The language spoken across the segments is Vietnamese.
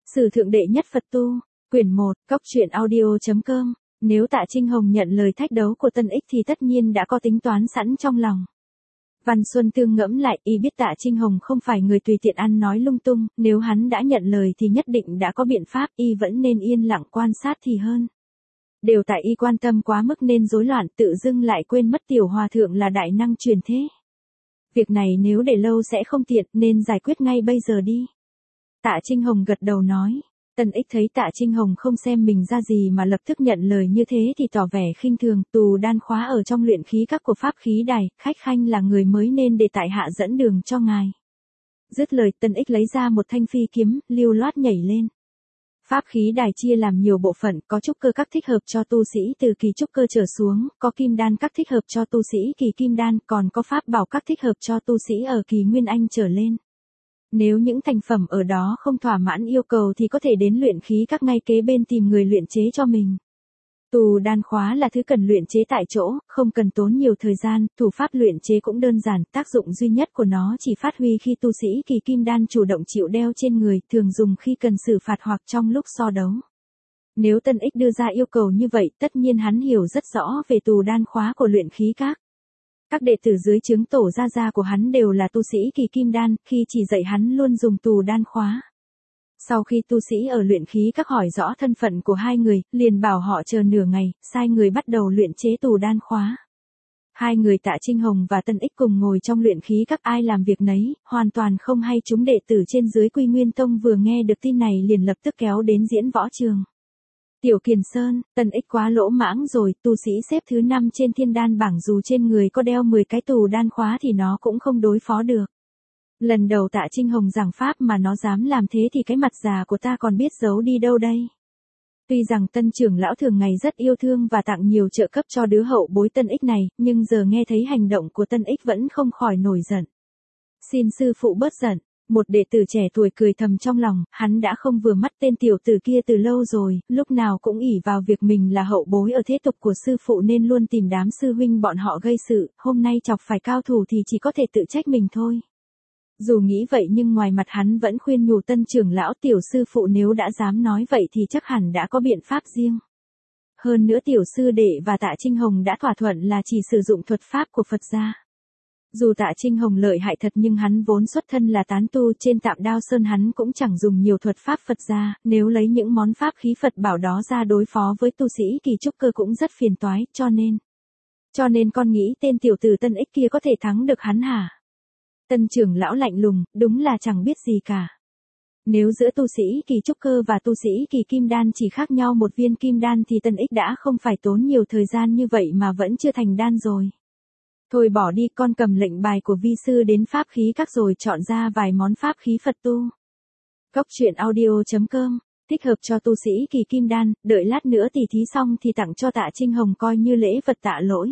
Sử thượng đệ nhất Phật tu, quyển 1, cốc truyện audio.com. Nếu Tạ Trinh Hồng nhận lời thách đấu của Tân Ích thì tất nhiên đã có tính toán sẵn trong lòng. Văn Xuân Tương ngẫm lại, y biết Tạ Trinh Hồng không phải người tùy tiện ăn nói lung tung, nếu hắn đã nhận lời thì nhất định đã có biện pháp, y vẫn nên yên lặng quan sát thì hơn. Đều tại y quan tâm quá mức nên rối loạn, tự dưng lại quên mất tiểu hòa thượng là đại năng truyền thế. Việc này nếu để lâu sẽ không tiện, nên giải quyết ngay bây giờ đi. Tạ Trinh Hồng gật đầu nói. Tân Ích thấy Tạ Trinh Hồng không xem mình ra gì mà lập tức nhận lời như thế thì tỏ vẻ khinh thường. Tù đan khóa ở trong luyện khí các của pháp khí đài, khách khanh là người mới nên để tại hạ dẫn đường cho ngài. Dứt lời, Tân Ích lấy ra một thanh phi kiếm, lưu loát nhảy lên. Pháp khí đài chia làm nhiều bộ phận, có trúc cơ các thích hợp cho tu sĩ từ kỳ trúc cơ trở xuống, có kim đan các thích hợp cho tu sĩ kỳ kim đan, còn có pháp bảo các thích hợp cho tu sĩ ở kỳ nguyên anh trở lên. Nếu những thành phẩm ở đó không thỏa mãn yêu cầu thì có thể đến luyện khí các ngay kế bên tìm người luyện chế cho mình. Tù đan khóa là thứ cần luyện chế tại chỗ, không cần tốn nhiều thời gian, thủ pháp luyện chế cũng đơn giản, tác dụng duy nhất của nó chỉ phát huy khi tu sĩ kỳ kim đan chủ động chịu đeo trên người, thường dùng khi cần xử phạt hoặc trong lúc so đấu. Nếu Tân Ích đưa ra yêu cầu như vậy, tất nhiên hắn hiểu rất rõ về tù đan khóa của luyện khí các. Các đệ tử dưới trướng tổ gia của hắn đều là tu sĩ kỳ kim đan, khi chỉ dạy hắn luôn dùng tù đan khóa. Sau khi tu sĩ ở luyện khí các hỏi rõ thân phận của hai người, liền bảo họ chờ nửa ngày, sai người bắt đầu luyện chế tù đan khóa. Hai người Tạ Trinh Hồng và Tân Ích cùng ngồi trong luyện khí các, ai làm việc nấy, hoàn toàn không hay. Chúng đệ tử trên dưới Quy Nguyên Tông vừa nghe được tin này liền lập tức kéo đến diễn võ trường. Tiểu Kiền Sơn, Tân Ích quá lỗ mãng rồi, tu sĩ xếp thứ 5 trên thiên đan bảng dù trên người có đeo 10 cái tù đan khóa thì nó cũng không đối phó được. Lần đầu Tạ Trinh Hồng giảng pháp mà nó dám làm thế thì cái mặt già của ta còn biết giấu đi đâu đây. Tuy rằng Tân trưởng lão thường ngày rất yêu thương và tặng nhiều trợ cấp cho đứa hậu bối Tân Ích này, nhưng giờ nghe thấy hành động của Tân Ích vẫn không khỏi nổi giận. Xin sư phụ bớt giận. Một đệ tử trẻ tuổi cười thầm trong lòng, hắn đã không vừa mắt tên tiểu tử kia từ lâu rồi, lúc nào cũng ỷ vào việc mình là hậu bối ở thế tục của sư phụ nên luôn tìm đám sư huynh bọn họ gây sự, hôm nay chọc phải cao thủ thì chỉ có thể tự trách mình thôi. Dù nghĩ vậy nhưng ngoài mặt hắn vẫn khuyên nhủ Tân trưởng lão, tiểu sư phụ nếu đã dám nói vậy thì chắc hẳn đã có biện pháp riêng. Hơn nữa tiểu sư đệ và Tạ Trinh Hồng đã thỏa thuận là chỉ sử dụng thuật pháp của Phật gia. Dù Tạ Trinh Hồng lợi hại thật nhưng hắn vốn xuất thân là tán tu, trên Tạm Đao Sơn hắn cũng chẳng dùng nhiều thuật pháp Phật gia, nếu lấy những món pháp khí Phật bảo đó ra đối phó với tu sĩ kỳ trúc cơ cũng rất phiền toái, cho nên con nghĩ tên tiểu tử Tân Ích kia có thể thắng được hắn hả? Tân trưởng lão lạnh lùng, đúng là chẳng biết gì cả. Nếu giữa tu sĩ kỳ trúc cơ và tu sĩ kỳ kim đan chỉ khác nhau một viên kim đan thì Tân Ích đã không phải tốn nhiều thời gian như vậy mà vẫn chưa thành đan rồi. Thôi bỏ đi, con cầm lệnh bài của vi sư đến pháp khí các rồi chọn ra vài món pháp khí Phật tu. cốc truyện audio.com, thích hợp cho tu sĩ kỳ kim đan, đợi lát nữa tỉ thí xong thì tặng cho Tạ Trinh Hồng coi như lễ vật tạ lỗi.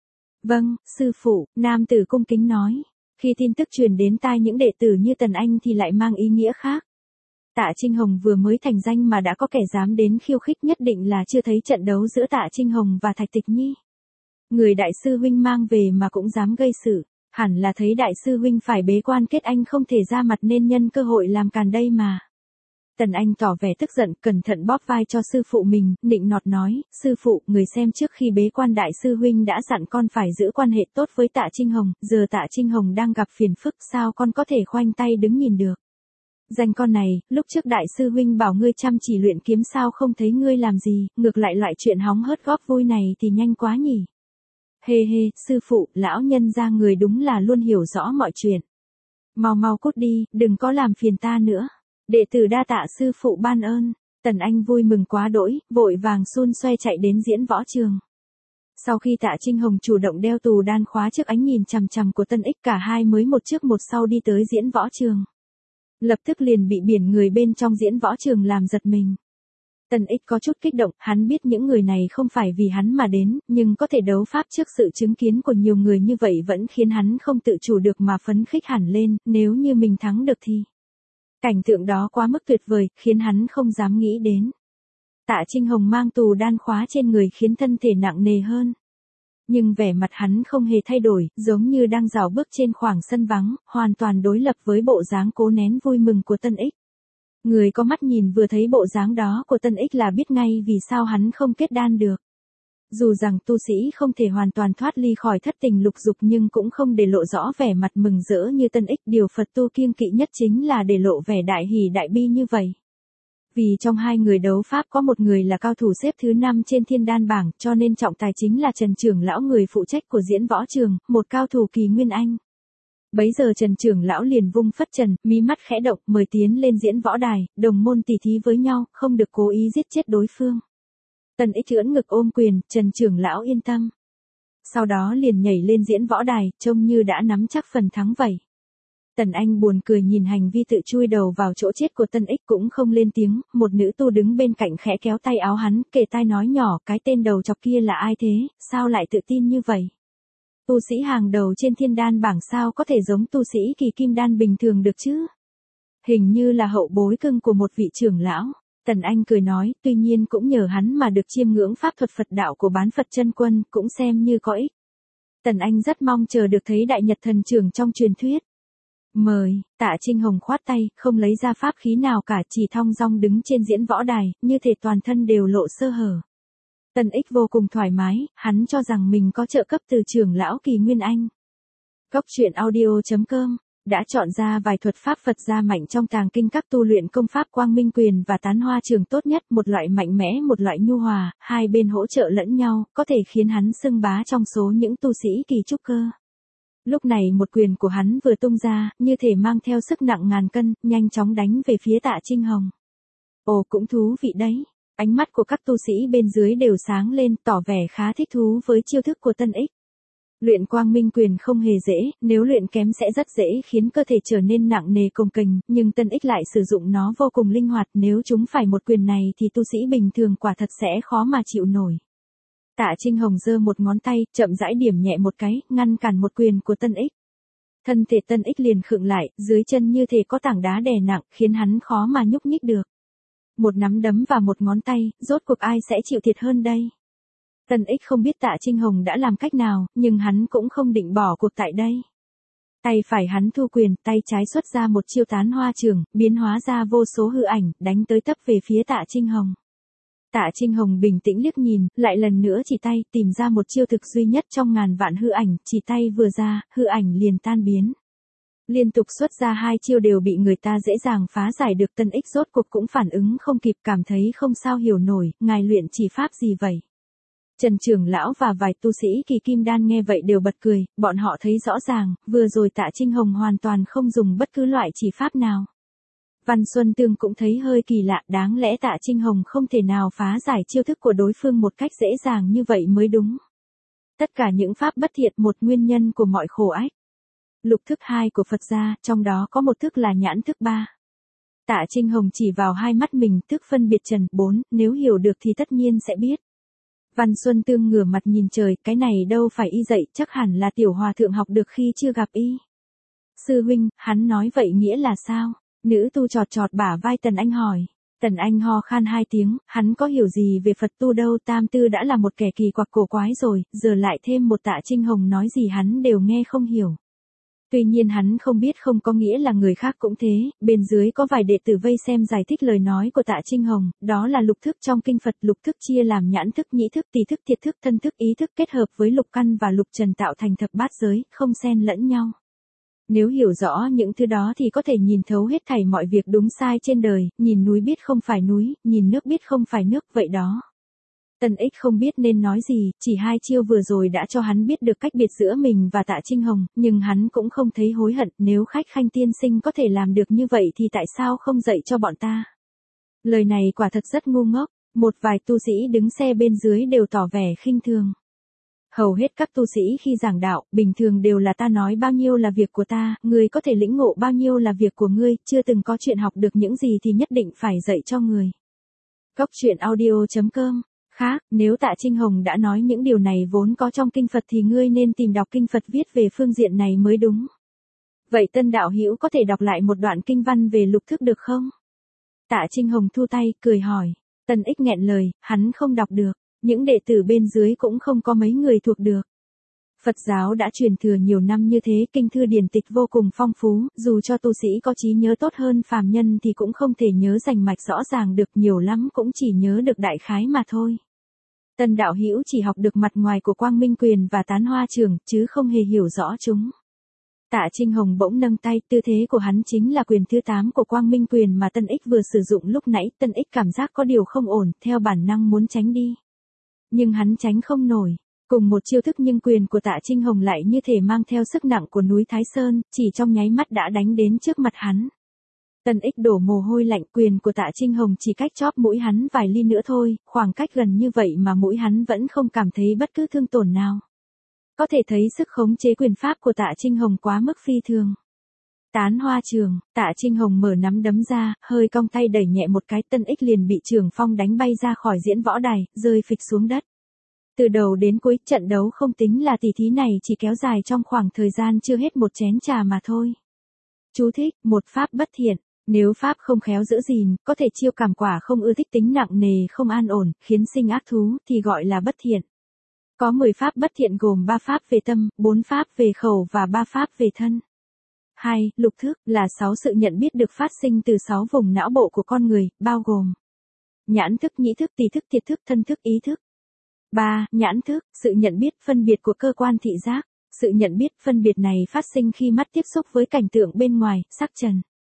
Vâng, sư phụ, nam tử cung kính nói. Khi tin tức truyền đến tai những đệ tử như Tần Anh thì lại mang ý nghĩa khác. Tạ Trinh Hồng vừa mới thành danh mà đã có kẻ dám đến khiêu khích, nhất định là chưa thấy trận đấu giữa Tạ Trinh Hồng và Thạch Tịch Nhi. Người đại sư huynh mang về mà cũng dám gây sự, hẳn là thấy đại sư huynh phải bế quan kết anh không thể ra mặt nên nhân cơ hội làm càn đây mà. Tần Anh tỏ vẻ tức giận, cẩn thận bóp vai cho sư phụ mình, nịnh nọt nói, sư phụ, người xem trước khi bế quan đại sư huynh đã dặn con phải giữ quan hệ tốt với Tạ Trinh Hồng, giờ Tạ Trinh Hồng đang gặp phiền phức, sao con có thể khoanh tay đứng nhìn được. Danh con này, lúc trước đại sư huynh bảo ngươi chăm chỉ luyện kiếm sao không thấy ngươi làm gì, ngược lại loại chuyện hóng hớt góp vui này thì nhanh quá nhỉ. Hê hê, sư phụ, lão nhân ra người đúng là luôn hiểu rõ mọi chuyện. Mau cút đi, đừng có làm phiền ta nữa. Đệ tử đa tạ sư phụ ban ơn. Tần Anh vui mừng quá đỗi, vội vàng xun xoe chạy đến diễn võ trường. Sau khi Tạ Trinh Hồng chủ động đeo tù đan khóa trước ánh nhìn chằm chằm của Tân Ích, cả hai mới một trước một sau đi tới diễn võ trường. Lập tức liền bị biển người bên trong diễn võ trường làm giật mình. Tân Ích có chút kích động, hắn biết những người này không phải vì hắn mà đến, nhưng có thể đấu pháp trước sự chứng kiến của nhiều người như vậy vẫn khiến hắn không tự chủ được mà phấn khích hẳn lên, nếu như mình thắng được thì. Cảnh tượng đó quá mức tuyệt vời, khiến hắn không dám nghĩ đến. Tạ Trinh Hồng mang tù đan khóa trên người khiến thân thể nặng nề hơn. Nhưng vẻ mặt hắn không hề thay đổi, giống như đang rảo bước trên khoảng sân vắng, hoàn toàn đối lập với bộ dáng cố nén vui mừng của Tân Ích. Người có mắt nhìn vừa thấy bộ dáng đó của Tân Ích là biết ngay vì sao hắn không kết đan được. Dù rằng tu sĩ không thể hoàn toàn thoát ly khỏi thất tình lục dục nhưng cũng không để lộ rõ vẻ mặt mừng rỡ như Tân Ích. Điều Phật tu kiêng kỵ nhất chính là để lộ vẻ đại hỷ đại bi như vậy. Vì trong hai người đấu pháp có một người là cao thủ xếp thứ 5 trên thiên đan bảng, cho nên trọng tài chính là Trần trưởng lão người phụ trách của diễn võ trường, một cao thủ kỳ nguyên anh. Bấy giờ Trần trưởng lão liền vung phất trần, mí mắt khẽ động, mời tiến lên diễn võ đài, đồng môn tỉ thí với nhau, không được cố ý giết chết đối phương. Tân Ích ưỡn ngực ôm quyền, Trần trưởng lão yên tâm. Sau đó liền nhảy lên diễn võ đài, trông như đã nắm chắc phần thắng vậy. Tần Anh buồn cười nhìn hành vi tự chui đầu vào chỗ chết của Tân Ích cũng không lên tiếng, một nữ tu đứng bên cạnh khẽ kéo tay áo hắn, kề tai nói nhỏ, cái tên đầu chọc kia là ai thế, sao lại tự tin như vậy? Tu sĩ hàng đầu trên thiên đan bảng sao có thể giống tu sĩ kỳ kim đan bình thường được chứ? Hình như là hậu bối cưng của một vị trưởng lão. Tần Anh cười nói, tuy nhiên cũng nhờ hắn mà được chiêm ngưỡng pháp thuật Phật đạo của Bán Phật Chân Quân, cũng xem như có ích. Tần Anh rất mong chờ được thấy đại nhật thần trưởng trong truyền thuyết. Mời, Tạ Trinh Hồng khoát tay, không lấy ra pháp khí nào cả, chỉ thong dong đứng trên diễn võ đài, như thể toàn thân đều lộ sơ hở. Tân Ích vô cùng thoải mái, hắn cho rằng mình có trợ cấp từ trưởng lão Kỳ Nguyên Anh. Cốc truyện audio.com đã chọn ra vài thuật pháp Phật gia mạnh trong tàng kinh các tu luyện công pháp Quang Minh Quyền và Tán Hoa Trường tốt nhất, một loại mạnh mẽ một loại nhu hòa, hai bên hỗ trợ lẫn nhau, có thể khiến hắn xưng bá trong số những tu sĩ kỳ trúc cơ. Lúc này một quyền của hắn vừa tung ra, như thể mang theo sức nặng ngàn cân, nhanh chóng đánh về phía Tạ Trinh Hồng. Ồ, cũng thú vị đấy. Ánh mắt của các tu sĩ bên dưới đều sáng lên, tỏ vẻ khá thích thú với chiêu thức của Tân Ích. Luyện Quang Minh Quyền không hề dễ, nếu luyện kém sẽ rất dễ khiến cơ thể trở nên nặng nề cồng kềnh, nhưng Tân Ích lại sử dụng nó vô cùng linh hoạt, nếu chúng phải một quyền này thì tu sĩ bình thường quả thật sẽ khó mà chịu nổi. Tạ Trinh Hồng giơ một ngón tay, chậm rãi điểm nhẹ một cái, ngăn cản một quyền của Tân Ích. Thân thể Tân Ích liền khựng lại, dưới chân như thể có tảng đá đè nặng, khiến hắn khó mà nhúc nhích được. Một nắm đấm và một ngón tay, rốt cuộc ai sẽ chịu thiệt hơn đây? Tân Ích không biết Tạ Trinh Hồng đã làm cách nào, nhưng hắn cũng không định bỏ cuộc tại đây. Tay phải hắn thu quyền, tay trái xuất ra một chiêu Tán Hoa Trường, biến hóa ra vô số hư ảnh, đánh tới tấp về phía Tạ Trinh Hồng. Tạ Trinh Hồng bình tĩnh liếc nhìn, lại lần nữa chỉ tay, tìm ra một chiêu thực duy nhất trong ngàn vạn hư ảnh, chỉ tay vừa ra, hư ảnh liền tan biến. Liên tục xuất ra hai chiêu đều bị người ta dễ dàng phá giải được. Tân Ích rốt cuộc cũng phản ứng không kịp, cảm thấy không sao hiểu nổi, ngài luyện chỉ pháp gì vậy? Trần trưởng lão và vài tu sĩ kỳ kim đan nghe vậy đều bật cười, bọn họ thấy rõ ràng, vừa rồi Tạ Trinh Hồng hoàn toàn không dùng bất cứ loại chỉ pháp nào. Văn Xuân Tương cũng thấy hơi kỳ lạ, đáng lẽ Tạ Trinh Hồng không thể nào phá giải chiêu thức của đối phương một cách dễ dàng như vậy mới đúng. Tất cả những pháp bất thiện một nguyên nhân của mọi khổ ách. Lục thức 2 của Phật gia, trong đó có một thức là nhãn thức 3. Tạ Trinh Hồng chỉ vào hai mắt mình, thức phân biệt trần 4, nếu hiểu được thì tất nhiên sẽ biết. Văn Xuân Tương ngửa mặt nhìn trời, cái này đâu phải y dạy, chắc hẳn là tiểu hòa thượng học được khi chưa gặp y. Sư huynh, hắn nói vậy nghĩa là sao? Nữ tu chọt chọt bả vai Tần Anh hỏi. Tần Anh ho khan hai tiếng, hắn có hiểu gì về Phật tu đâu, tam tư đã là một kẻ kỳ quặc cổ quái rồi, giờ lại thêm một Tạ Trinh Hồng nói gì hắn đều nghe không hiểu. Tuy nhiên hắn không biết không có nghĩa là người khác cũng thế, bên dưới có vài đệ tử vây xem giải thích lời nói của Tạ Trinh Hồng, đó là lục thức trong kinh Phật, lục thức chia làm nhãn thức, nhĩ thức, tỳ thức, thiệt thức, thân thức, ý thức kết hợp với lục căn và lục trần tạo thành thập bát giới, không xen lẫn nhau. Nếu hiểu rõ những thứ đó thì có thể nhìn thấu hết thảy mọi việc đúng sai trên đời, nhìn núi biết không phải núi, nhìn nước biết không phải nước, vậy đó. Tân Ích không biết nên nói gì, chỉ hai chiêu vừa rồi đã cho hắn biết được cách biệt giữa mình và Tạ Trinh Hồng, nhưng hắn cũng không thấy hối hận, nếu Khách Khanh tiên sinh có thể làm được như vậy thì tại sao không dạy cho bọn ta? Lời này quả thật rất ngu ngốc, một vài tu sĩ đứng xe bên dưới đều tỏ vẻ khinh thường. Hầu hết các tu sĩ khi giảng đạo, bình thường đều là ta nói bao nhiêu là việc của ta, người có thể lĩnh ngộ bao nhiêu là việc của ngươi, chưa từng có chuyện học được những gì thì nhất định phải dạy cho người. Cốc truyện audio.com Khác, nếu Tạ Trinh Hồng đã nói những điều này vốn có trong kinh Phật thì ngươi nên tìm đọc kinh Phật viết về phương diện này mới đúng. Vậy Tân đạo hữu có thể đọc lại một đoạn kinh văn về lục thức được không? Tạ Trinh Hồng thu tay, cười hỏi. Tân Ích nghẹn lời, hắn không đọc được, những đệ tử bên dưới cũng không có mấy người thuộc được. Phật giáo đã truyền thừa nhiều năm như thế, kinh thư điển tịch vô cùng phong phú, dù cho tu sĩ có trí nhớ tốt hơn phàm nhân thì cũng không thể nhớ rành mạch rõ ràng được, nhiều lắm cũng chỉ nhớ được đại khái mà thôi. Tân đạo hữu chỉ học được mặt ngoài của Quang Minh Quyền và Tán Hoa Trường, chứ không hề hiểu rõ chúng. Tạ Trinh Hồng bỗng nâng tay, tư thế của hắn chính là quyền thứ 8 của Quang Minh Quyền mà Tân Ích vừa sử dụng lúc nãy. Tân Ích cảm giác có điều không ổn, theo bản năng muốn tránh đi. Nhưng hắn tránh không nổi. Cùng một chiêu thức nhưng quyền của Tạ Trinh Hồng lại như thể mang theo sức nặng của núi Thái Sơn, chỉ trong nháy mắt đã đánh đến trước mặt hắn. Tân Ích đổ mồ hôi lạnh, quyền của Tạ Trinh Hồng chỉ cách chóp mũi hắn vài ly nữa thôi, khoảng cách gần như vậy mà mũi hắn vẫn không cảm thấy bất cứ thương tổn nào. Có thể thấy sức khống chế quyền pháp của Tạ Trinh Hồng quá mức phi thường. Tán Hoa Trường, Tạ Trinh Hồng mở nắm đấm ra, hơi cong tay đẩy nhẹ một cái, Tân Ích liền bị trường phong đánh bay ra khỏi diễn võ đài, rơi phịch xuống đất. Từ đầu đến cuối, trận đấu không tính là tỷ thí này chỉ kéo dài trong khoảng thời gian chưa hết một chén trà mà thôi. Chú thích, một pháp bất thiện. Nếu pháp không khéo giữ gìn, có thể chiêu cảm quả không ưa thích, tính nặng nề, không an ổn, khiến sinh ác thú, thì gọi là bất thiện. Có 10 pháp bất thiện gồm 3 pháp về tâm, 4 pháp về khẩu và 3 pháp về thân. 2. Lục thức, là 6 sự nhận biết được phát sinh từ 6 vùng não bộ của con người, bao gồm nhãn thức, nhĩ thức, tỳ thức, thiệt thức, thân thức, ý thức. 3. Nhãn thức, sự nhận biết, phân biệt của cơ quan thị giác. Sự nhận biết, phân biệt này phát sinh khi mắt tiếp xúc với cảnh tượng bên ngoài, sắc trần.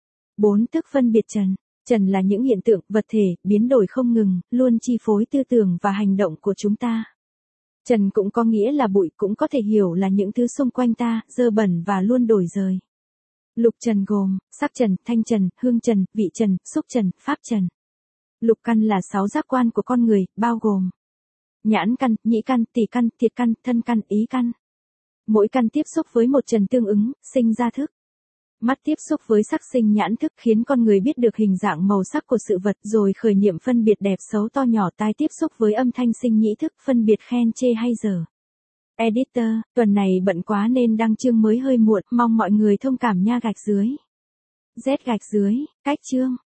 4. Thức phân biệt trần. Trần là những hiện tượng, vật thể, biến đổi không ngừng, luôn chi phối tư tưởng và hành động của chúng ta. Trần cũng có nghĩa là bụi, cũng có thể hiểu là những thứ xung quanh ta, dơ bẩn và luôn đổi dời. Lục trần gồm, sắc trần, thanh trần, hương trần, vị trần, xúc trần, pháp trần. Lục căn là 6 giác quan của con người, bao gồm nhãn căn, nhĩ căn, tỳ căn, thiệt căn, thân căn, ý căn. Mỗi căn tiếp xúc với một trần tương ứng, sinh ra thức. Mắt tiếp xúc với sắc sinh nhãn thức, khiến con người biết được hình dạng màu sắc của sự vật, rồi khởi niệm phân biệt đẹp xấu to nhỏ. Tai tiếp xúc với âm thanh sinh nhĩ thức, phân biệt khen chê hay dở. Editor, tuần này bận quá nên đăng chương mới hơi muộn, mong mọi người thông cảm nha. Z cách chương.